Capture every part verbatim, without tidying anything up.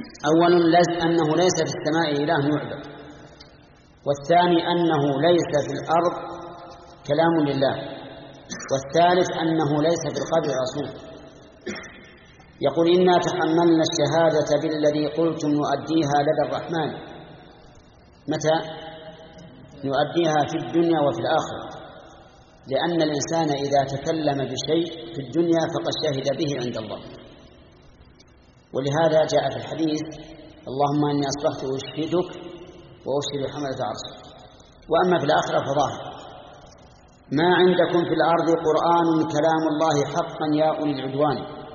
أولا أنه ليس في السماء إله يعبد، والثاني أنه ليس في الأرض كلام لله، والثالث أنه ليس في القبر رسول. يقول إنا تحملنا الشهادة بالذي قلتم نؤديها لدى الرحمن. متى نؤديها؟ في الدنيا وفي الآخرة، لأن الإنسان إذا تكلم بشيء في الدنيا فقد شهد به عند الله. ولهذا جاء في الحديث اللهم إني أصبحت أشهدك وأشهد حملة عرشك. وأما في الآخرة فظاهر ما عندكم في الأرض قرآن كلام الله حقا يا أولي العدوان.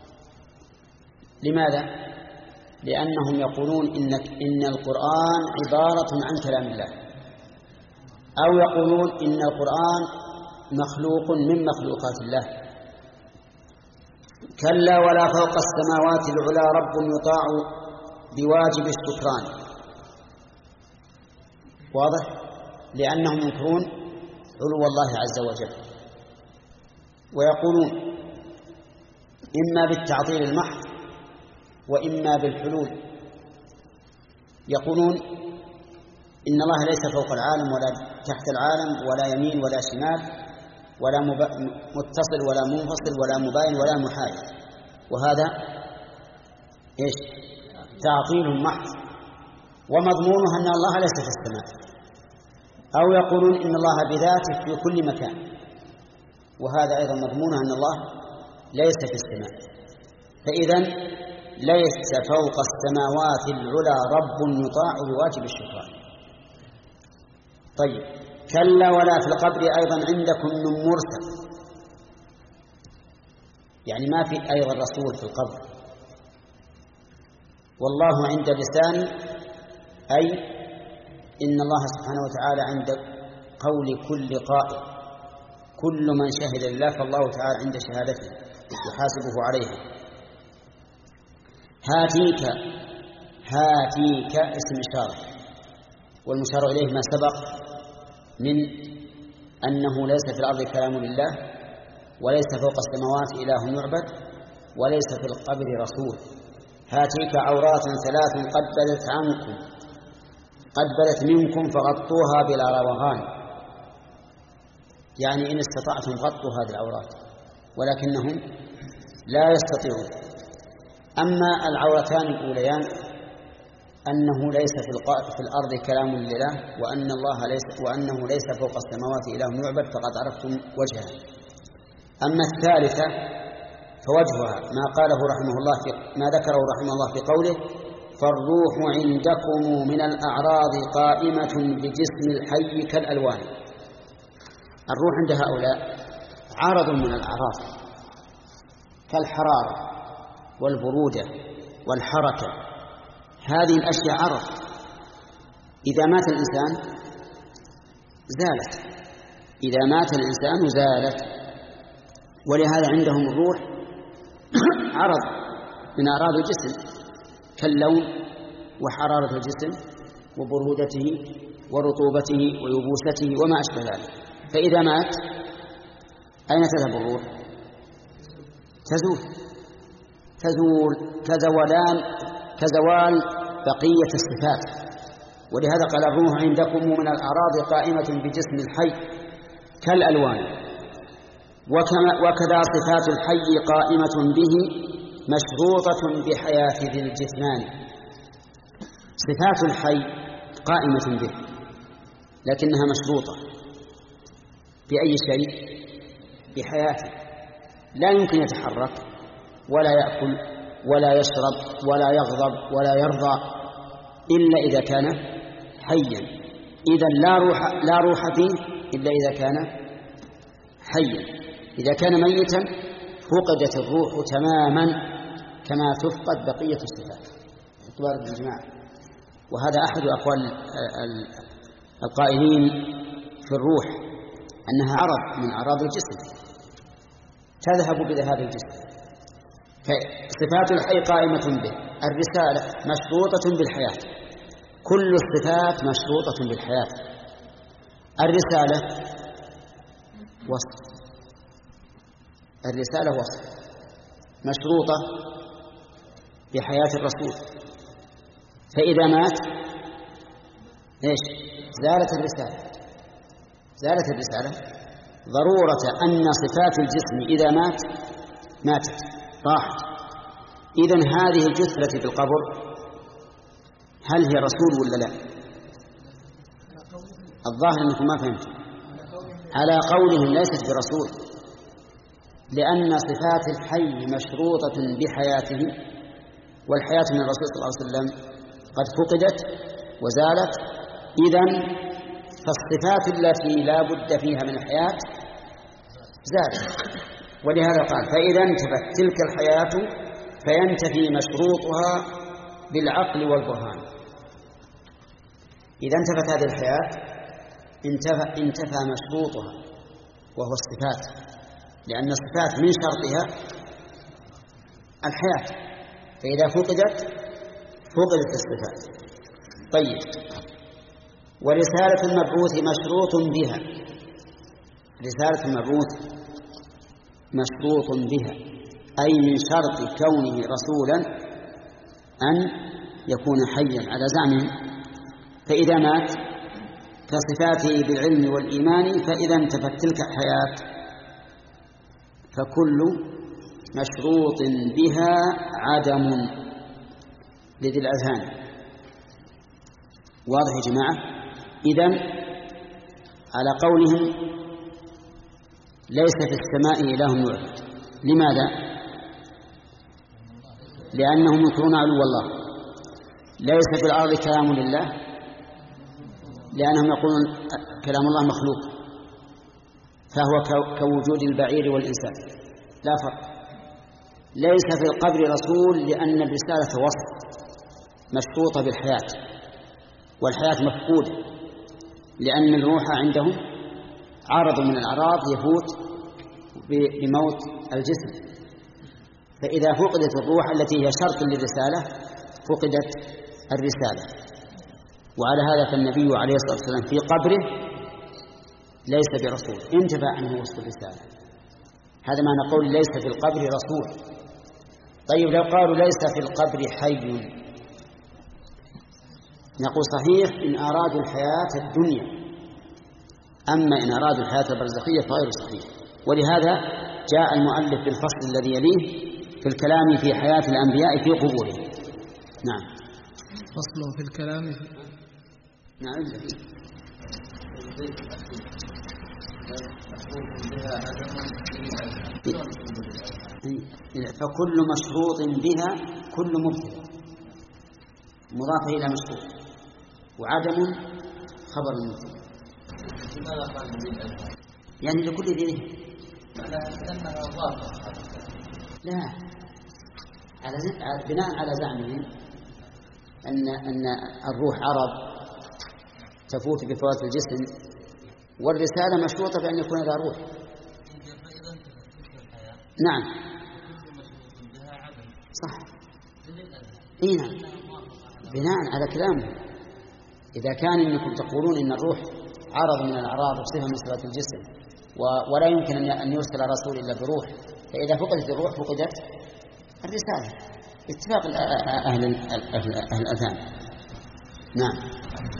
لماذا؟ لأنهم يقولون إن, إن القرآن عبارة عن كلام الله، أو يقولون إن القرآن مخلوق من مخلوقات الله. كلا ولا فوق السماوات العلى رب يطاع بواجب الشكران. واضح؟ لأنهم ينكرون علو الله عز وجل، ويقولون إما بالتعطيل المحض وإما بالحلول. يقولون إن الله ليس فوق العالم ولا تحت العالم ولا يمين ولا شمال ولا متصل ولا منفصل ولا مباين ولا محايد، وهذا إيش؟ تعطيل محض، ومضمونه أن الله ليس في السماء. أو يقولون إن الله بذاته في كل مكان، وهذا أيضا مضمونه أن الله ليس في السماء. فإذن ليس فوق السماوات العلى رب يطاع بواجب الشكران. طيب، كلا ولا في القبر أيضا عندكم من مرسل، يعني ما في أيضا رسول في القبر. والله عند لسان، أي إن الله سبحانه وتعالى عند قول كل قائل، كل من شهد لله فالله تعالى عند شهادته يحاسبه عليها. هاتيك، هاتيك اسم إشارة، والمشار إليه ما سبق من أنه ليس في الأرض كلام لله، وليس فوق السماوات إله يعبد، وليس في القبر رسول. هاتيك عورات ثلاث قد بدت عنكم، قد بدت منكم فغطوها بلا روغان، يعني إن استطعتم غطوا هذه العورات، ولكنهم لا يستطيعون. أما العورتان الأوليان أنه ليس في الأرض كلام لله، وأن الله ليس وأنه ليس فوق السماوات إله يعبد، فقد عرفتم وجهها. أما الثالثة فوجهها ما قاله رحمه الله في ما ذكره رحمه الله في قوله فالروح عندكم من الأعراض قائمة بجسم الحي كالألوان. الروح عند هؤلاء عرض من الأعراض كالحرارة والبرودة والحركة، هذه الأشياء عرض، إذا مات الإنسان زالت، إذا مات الإنسان زالت. ولهذا عندهم الروح عرض من أعراض الجسم كاللون وحرارة الجسم وبرودته ورطوبته ويبوسته وما أشبه ذلك. فإذا مات أين تذهب الروح؟ تزول تزول كزولان كزوال بقية الصفات. ولهذا قال الروح عندكم من الأعراض قائمة بجسم الحي كالألوان. وكذا صفات الحي قائمة به مشروطة بحياة ذي الجثمان. صفات الحي قائمة به لكنها مشروطة بأي شيء؟ بحياته، لا يمكن يتحرك ولا يأكل ولا يشرب ولا يغضب ولا يرضى إلا إذا كان حيا. إذن لا روح, لا روح فيه إلا إذا كان حيا. إذا كان ميتا فقدت الروح تماما كما تفقد بقية الصفات باعتبار الإجماع. وهذا أحد أقوال القائلين في الروح أنها عرض من أعراض الجسم تذهب بذهاب الجسم. فصفات الحي قائمة به. الرسالة مشروطة بالحياة، كل الصفات مشروطة بالحياة. الرسالة وصف، الرسالة وصف مشروطة بحياة الرسول فإذا مات إيش؟ زالت الرسالة زالت الرسالة ضرورة أن صفات الجسم إذا مات ماتت راحت. إذن هذه الجثة في القبر هل هي رسول ولا لا؟ الظاهر أنكم ما فهمت. على قولهم ليست برسول، لأن صفات الحي مشروطة بحياته، والحياة من الرسول صلى الله عليه وسلم قد فقدت وزالت. إذن فالصفات التي لا بد فيها من الحياة زالت، ولهذا قال فإذا انتفت تلك الحياة فينتفي مشروطها بالعقل والبرهان. إذا انتفت هذه الحياة انتفى, انتفى مشروطها وهو الصفات، لأن الصفات من شرطها الحياة، فإذا فقدت فقدت الصفات. طيب، ورسالة المبعوث مشروط بها، رسالة المبعوث مشروط بها أي من شرط كونه رسولا أن يكون حيا على زعمه. فإذا مات كصفاته بالعلم والإيمان، فإذا انتفت تلك الحياة فكل مشروط بها عدم لذي الأذهان. واضح يا جماعة؟ إذن على قولهم ليس في السماء إله يعبد. لماذا؟ لأنهم ينكرون علو الله. ليس في الأرض كلام لله، لأنهم يقولون كلام الله مخلوق، فهو كوجود البعير والإنسان لا فرق. ليس في القبر رسول، لأن الرسالة وصف مشروطة بالحياة، والحياة مفقودة، لأن الروح عندهم عرض من الأعراض يفوت بموت الجسم. فإذا فقدت الروح التي هي شرط للرسالة فقدت الرسالة. وعلى هذا فالنبي عليه الصلاة والسلام في قبره ليس برسول، انتفى عنه وصف الرسالة. هذا معنى قول ليس في القبر رسول. طيب، لو قالوا ليس في القبر حي، نقول صحيح إن أرادوا الحياة الدنيا، أما إن أرادوا الحياة البرزخية فغير صحيح. ولهذا جاء المؤلف بالفصل الذي يليه في الكلام في حياة الأنبياء في قبورهم. نعم. فصل في الكلام في... نعم. فكل مشروط بها كل مبتدأ مضاف إلى مشروط، وعدم خبر المبتدأ. يعني لكل ذي لا، على بناء على زعمهم أن أن الروح عرض تفوت بفوات الجسم، والرسالة مشروطة بأن يكون ذا روح. نعم صح. إيه نعم، بناء على كلامه. إذا كان إنكم تقولون إن الروح عرض من الأعراض وصفة من صفات الجسم، ولا يمكن أن يرسل رسول إلا بروح، فإذا فقدت الروح فقدت الرسالة اتفاق أهل أهل أهل الأذهان. نعم.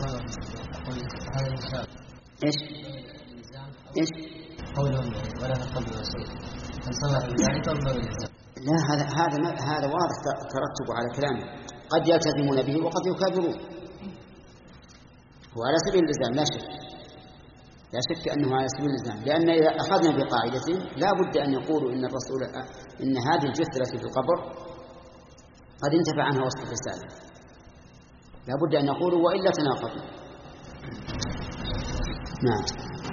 إيش إيش قولهم ولا نقبل رسول هل صنع ذلك أو غير ذلك؟ لا، هذا هذا هذا واضح ترتب على كلامه. قد يلتزمون به وقد يكابرون، وعلى سبيل الإلزام لا شك، لا شك أنه على سبيل الإلزام. لأن إذا أخذنا بقاعدة لا بد أن يقولوا إن الرسول إن هذه الجثة التي في القبر قد انتفى عنها وصف الرسالة، لا بد أن يقولوا، وإلا تناقضوا. نعم.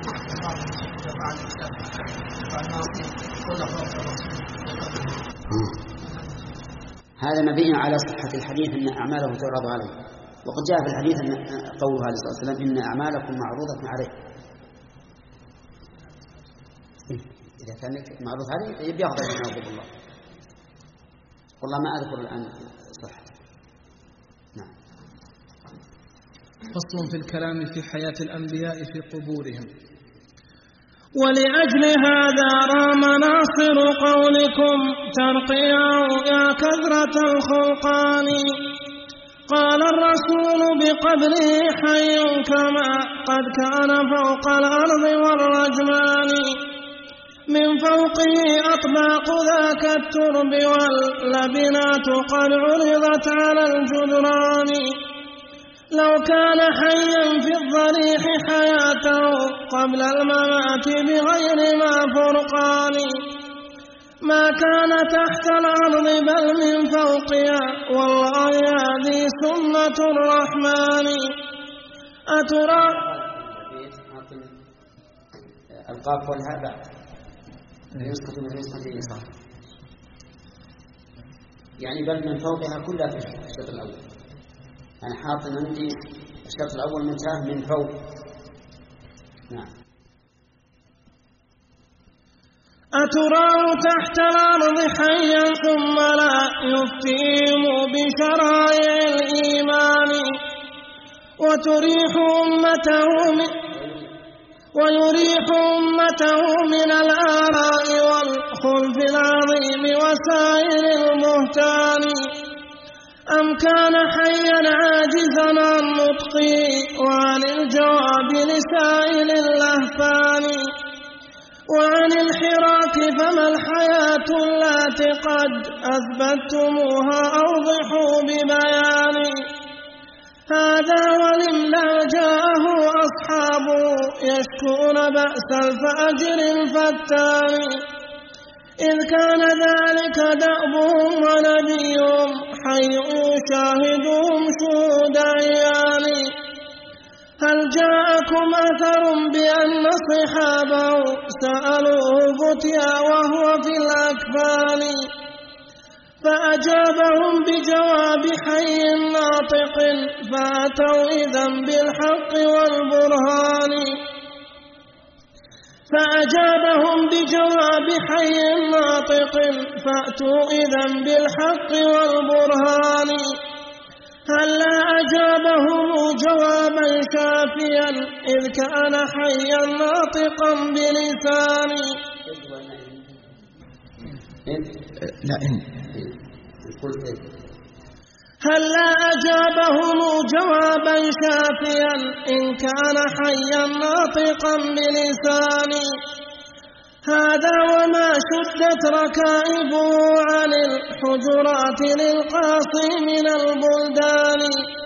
هذا مبني على صحة الحديث أن أعماله تعرض عليه، وقد جاء في الحديث أن قوله عليه الصلاة والسلام إن أعمالكم معروضة عليه. إذا كان معروض عليه بيغضب من يغضب الله، والله ما أذكر الآن صحة. نعم. فصل في الكلام في حياة الأنبياء في قبورهم. ولأجل هذا رام ناصر قولكم ترقيا يا كثرة الخلقان. قال الرسول قبره حي كما قد كان فوق الأرض والرجمان من فوقه أطباق ذاك الترب واللبنات قد عرضت على الجدران لو كان حيا في الضريح حياته قبل الممات بغير ما فرقان ما كان تحت الأرض بل من فوقها والله هذه سنة الرحمن أترى القاف والهاء بعد يسقط من نسخة اليسار يعني بل من فوقها كلها في الشوط الأول يعني حاطن عندي الشوط الأول منتهى من فوق. نعم. أتراه تحت الأرض حيا ثم لا يفتهم بشرائع الإيمان وتريح أمته من ويريح أمته من الآراء والخلف العظيم وسائر المهتان أم كان حيا عاجزا عن نطقه وعن الجواب لسائل اللهفان وعن الحراك فما الحياة التي قد أثبتموها أوضحوا ببيان هذا ولله جاءه أصحابه يشكون بأس الفاجر الفتان إذ كان ذلك دأبهم ونبيهم حي يشاهدهم شهود عيان هل جاءكم أثر بأن صحابه سألوه فتيا وهو في الأكفان فأجابهم بجواب حي ناطق فأتوا إذن بالحق والبرهان فأجابهم بجواب حي ناطق فأتوا إذن بالحق والبرهان هلا أجابهم جوابا شافيا إذ كان حيا ناطقا بلساني لا إن هلا أجابهم جوابا شافيا إن كان حيا ناطقا بلساني هذا وما شدت ركائبه عن الحجرات للقاصي من البلدان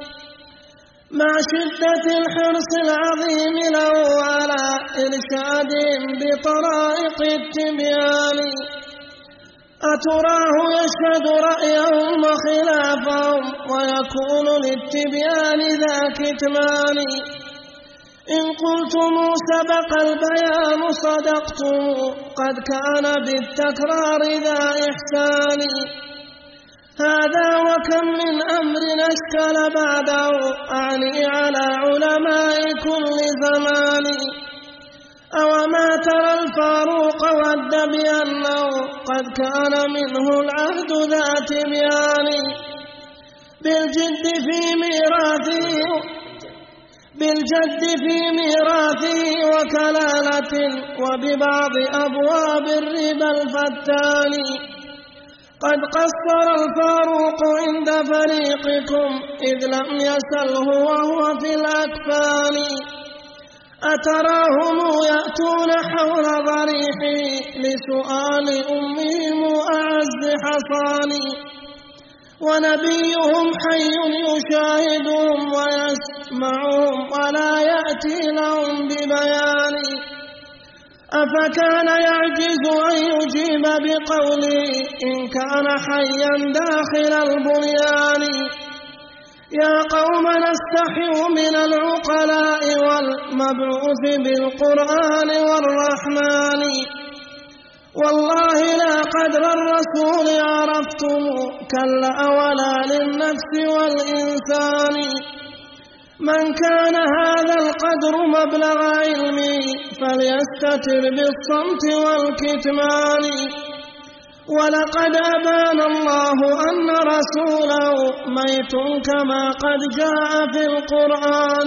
مع شدة الحرص العظيم له على إرشادهم بطرائق التبيان أتراه يشهد رأيهم وخلافهم ويكون للتبيان ذا كتمان إن قلتم سبق البيان صدقتم قد كان بالتكرار ذا إحسان هذا وكم من أمر أشكل بعده أعني على علماء كل زمان أوما ترى الفاروق ود بأنه قد كان منه العهد ذا تبيان بالجد في ميراثه بالجد في ميراثه وكلالة وببعض أبواب الربا الفتان قد قصر الفاروق عند فريقكم إذ لم يسله وهو في الأكفان أتراهم يأتون حول ضريحه لسؤال أمهم أعز حصاني ونبيهم حي يشاهدهم ويسمعهم ولا يأتي لهم ببيان أفكان يعجز أن يجيب بقوله إن كان حيا داخل البنيان يا قوم نستحي من العقلاء والمبعوث بالقرآن والرحمن والله لا قدر الرسول عرفتم كلا ولا للنفس والإنسان من كان هذا القدر مبلغ علمي فليستتر بالصمت والكتمان ولقد أبان الله أن رسوله ميت كما قد جاء في القرآن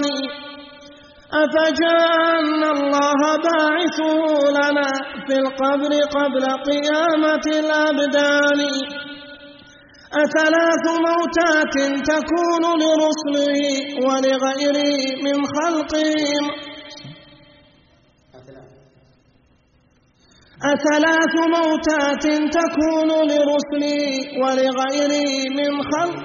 أفجاء أن الله باعثه لنا في القبر قبل قيامة الأبدان أثلاث موتات تكون لرسله ولغيره من خلقهم أثلاث موتات تكون لرسله ولغيره من خلق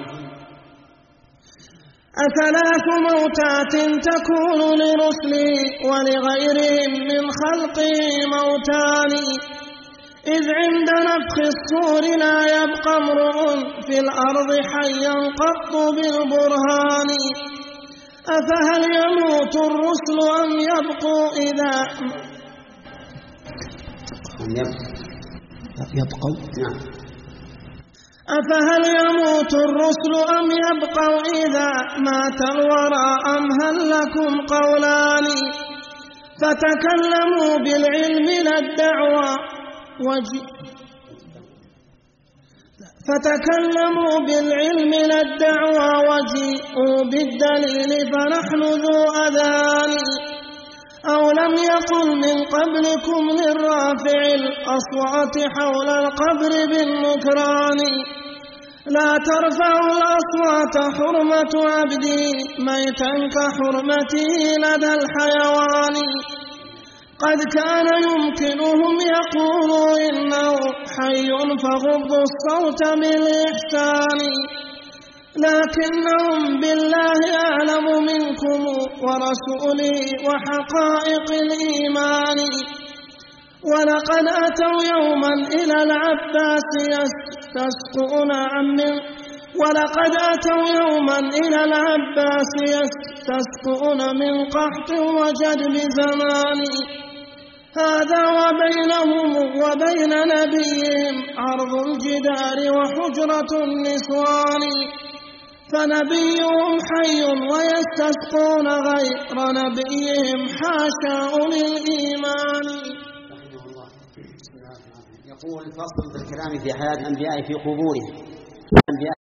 أثلاث موتات تكون لرسله ولغيرهم من خلقه موتان إذ عند نفخ الصور لا يبقى امرؤ في الأرض حيا قط بالبرهان أفهل يموت الرسل أم يبقوا إذا يبقوا نعم أفهل يموت الرسل أم يبقوا إذا مات الورى أم هل لكم قولان فتكلموا بالعلم لا الدعوى وجي فتكلموا بالعلم لا الدعوى وجيئوا بالدليل فنحن ذو أذان أو لم يقل من قبلكم للرافع الأصوات حول القبر بالنكران لا ترفعوا الأصوات حرمة عبدي ميتا كحرمته لدى الحيوان قد كان يمكنهم يقولوا إنه حي فغضوا الصوت بالإحسان لكنهم بالله أعلم منكم ورسوله وحقائق الإيمان ولقد أتوا يوما إلى العباس يستسقون عن ولقد أتوا يوما إلى العباس يستسقون من قحط وجدب زمان هذا وبينهم وبين نبيهم عرض الجدار وحجرة النسوان فنبيهم حي ويستسقون غير نبيهم حاشا أولي الإيمان. يقول فصل في الكلام في حياة الأنبياء في قبورهم.